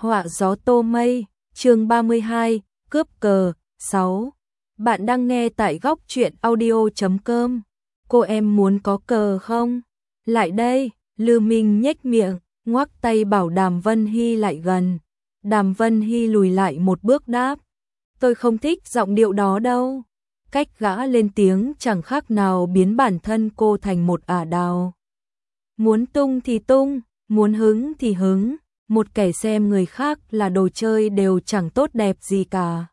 Họa gió tô mây, chương 32, cướp cờ, 6. Bạn đang nghe tại góc truyện audio.com. Cô em muốn có cờ không? Lại đây, Lư Minh nhếch miệng, ngoắc tay bảo Đàm Vân Hy lại gần. Đàm Vân Hy lùi lại một bước đáp. Tôi không thích giọng điệu đó đâu. Cách gã lên tiếng chẳng khác nào biến bản thân cô thành một ả đào. Muốn tung thì tung, muốn hứng thì hứng. Một kẻ xem người khác là đồ chơi đều chẳng tốt đẹp gì cả.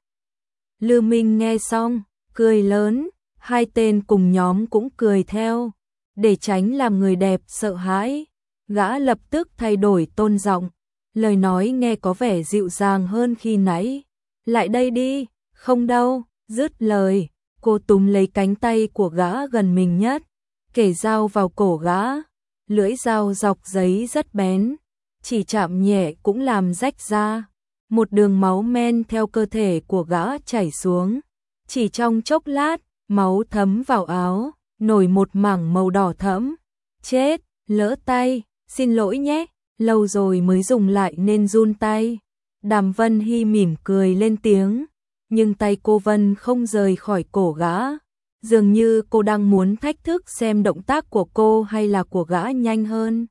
Lư Minh nghe xong, cười lớn, hai tên cùng nhóm cũng cười theo. Để tránh làm người đẹp sợ hãi, gã lập tức thay đổi tone giọng, lời nói nghe có vẻ dịu dàng hơn khi nãy. Lại đây đi, không đâu, dứt lời, cô túm lấy cánh tay của gã gần mình nhất, kể dao vào cổ gã, lưỡi dao dọc giấy rất bén. Chỉ chạm nhẹ cũng làm rách ra, một đường máu men theo cơ thể của gã chảy xuống. Chỉ trong chốc lát, máu thấm vào áo, nổi một mảng màu đỏ thẫm. Chết, lỡ tay, xin lỗi nhé, lâu rồi mới dùng lại nên run tay. Đàm Vân Hy mỉm cười lên tiếng, nhưng tay cô Vân không rời khỏi cổ gã. Dường như cô đang muốn thách thức xem động tác của cô hay là của gã nhanh hơn.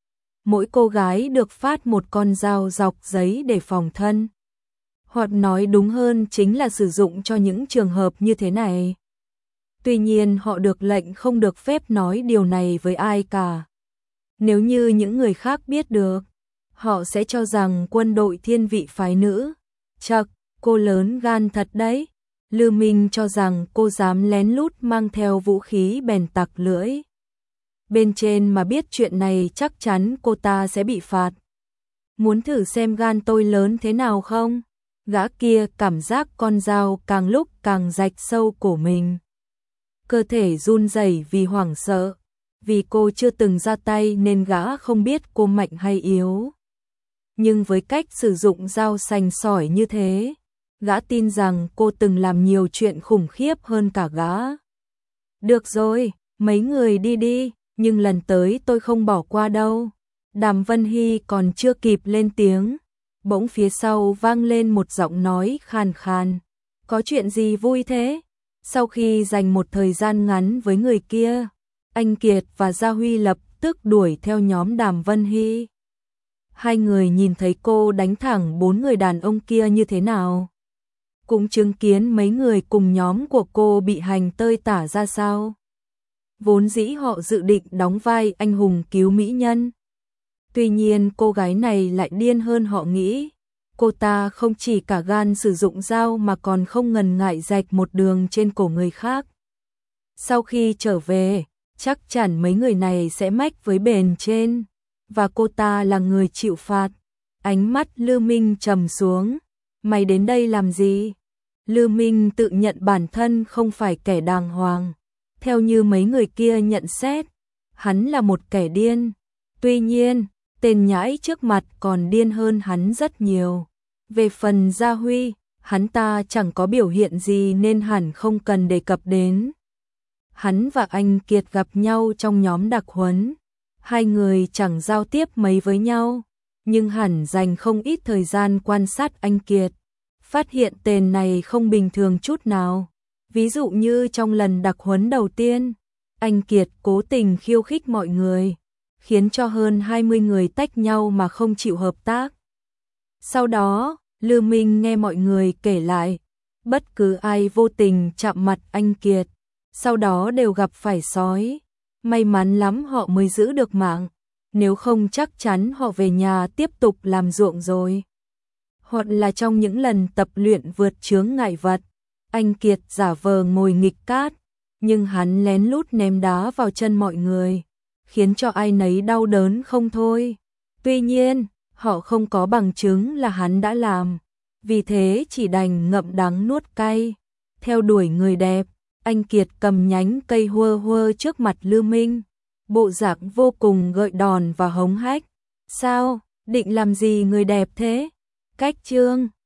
Mỗi cô gái được phát một con dao dọc giấy để phòng thân. Hoặc nói đúng hơn chính là sử dụng cho những trường hợp như thế này. Tuy nhiên họ được lệnh không được phép nói điều này với ai cả. Nếu như những người khác biết được, họ sẽ cho rằng quân đội thiên vị phái nữ. Chậc, cô lớn gan thật đấy. Lư Minh cho rằng cô dám lén lút mang theo vũ khí bèn tặc lưỡi. Bên trên mà biết chuyện này chắc chắn cô ta sẽ bị phạt. Muốn thử xem gan tôi lớn thế nào không? Gã kia cảm giác con dao càng lúc càng rạch sâu cổ mình. Cơ thể run rẩy vì hoảng sợ. Vì cô chưa từng ra tay nên gã không biết cô mạnh hay yếu. Nhưng với cách sử dụng dao sành sỏi như thế, gã tin rằng cô từng làm nhiều chuyện khủng khiếp hơn cả gã. Được rồi, mấy người đi đi. Nhưng lần tới tôi không bỏ qua đâu. Đàm Vân Hy còn chưa kịp lên tiếng, bỗng phía sau vang lên một giọng nói khàn khàn. Có chuyện gì vui thế? Sau khi dành một thời gian ngắn với người kia, anh Kiệt và Gia Huy lập tức đuổi theo nhóm Đàm Vân Hy. Hai người nhìn thấy cô đánh thẳng 4 người đàn ông kia như thế nào. Cũng chứng kiến mấy người cùng nhóm của cô bị hành tơi tả ra sao. Vốn dĩ họ dự định đóng vai anh hùng cứu mỹ nhân. Tuy nhiên cô gái này lại điên hơn họ nghĩ. Cô ta không chỉ cả gan sử dụng dao mà còn không ngần ngại rạch một đường trên cổ người khác. Sau khi trở về, chắc chắn mấy người này sẽ mách với bền trên. Và cô ta là người chịu phạt. Ánh mắt Lư Minh trầm xuống. Mày đến đây làm gì? Lư Minh tự nhận bản thân không phải kẻ đàng hoàng. Theo như mấy người kia nhận xét, hắn là một kẻ điên. Tuy nhiên, tên nhãi trước mặt còn điên hơn hắn rất nhiều. Về phần Gia Huy, hắn ta chẳng có biểu hiện gì nên hẳn không cần đề cập đến. Hắn và anh Kiệt gặp nhau trong nhóm đặc huấn. Hai người chẳng giao tiếp mấy với nhau, nhưng hẳn dành không ít thời gian quan sát anh Kiệt. Phát hiện tên này không bình thường chút nào. Ví dụ như trong lần đặc huấn đầu tiên, anh Kiệt cố tình khiêu khích mọi người, khiến cho hơn 20 người tách nhau mà không chịu hợp tác. Sau đó, Lư Minh nghe mọi người kể lại, bất cứ ai vô tình chạm mặt anh Kiệt, sau đó đều gặp phải sói. May mắn lắm họ mới giữ được mạng, nếu không chắc chắn họ về nhà tiếp tục làm ruộng rồi. Hoặc là trong những lần tập luyện vượt chướng ngại vật, anh Kiệt giả vờ ngồi nghịch cát, nhưng hắn lén lút ném đá vào chân mọi người, khiến cho ai nấy đau đớn không thôi. Tuy nhiên, họ không có bằng chứng là hắn đã làm, vì thế chỉ đành ngậm đắng nuốt cay. Theo đuổi người đẹp, anh Kiệt cầm nhánh cây huơ huơ trước mặt Lư Minh, bộ dạng vô cùng gợi đòn và hống hách. Sao, định làm gì người đẹp thế? Cách chương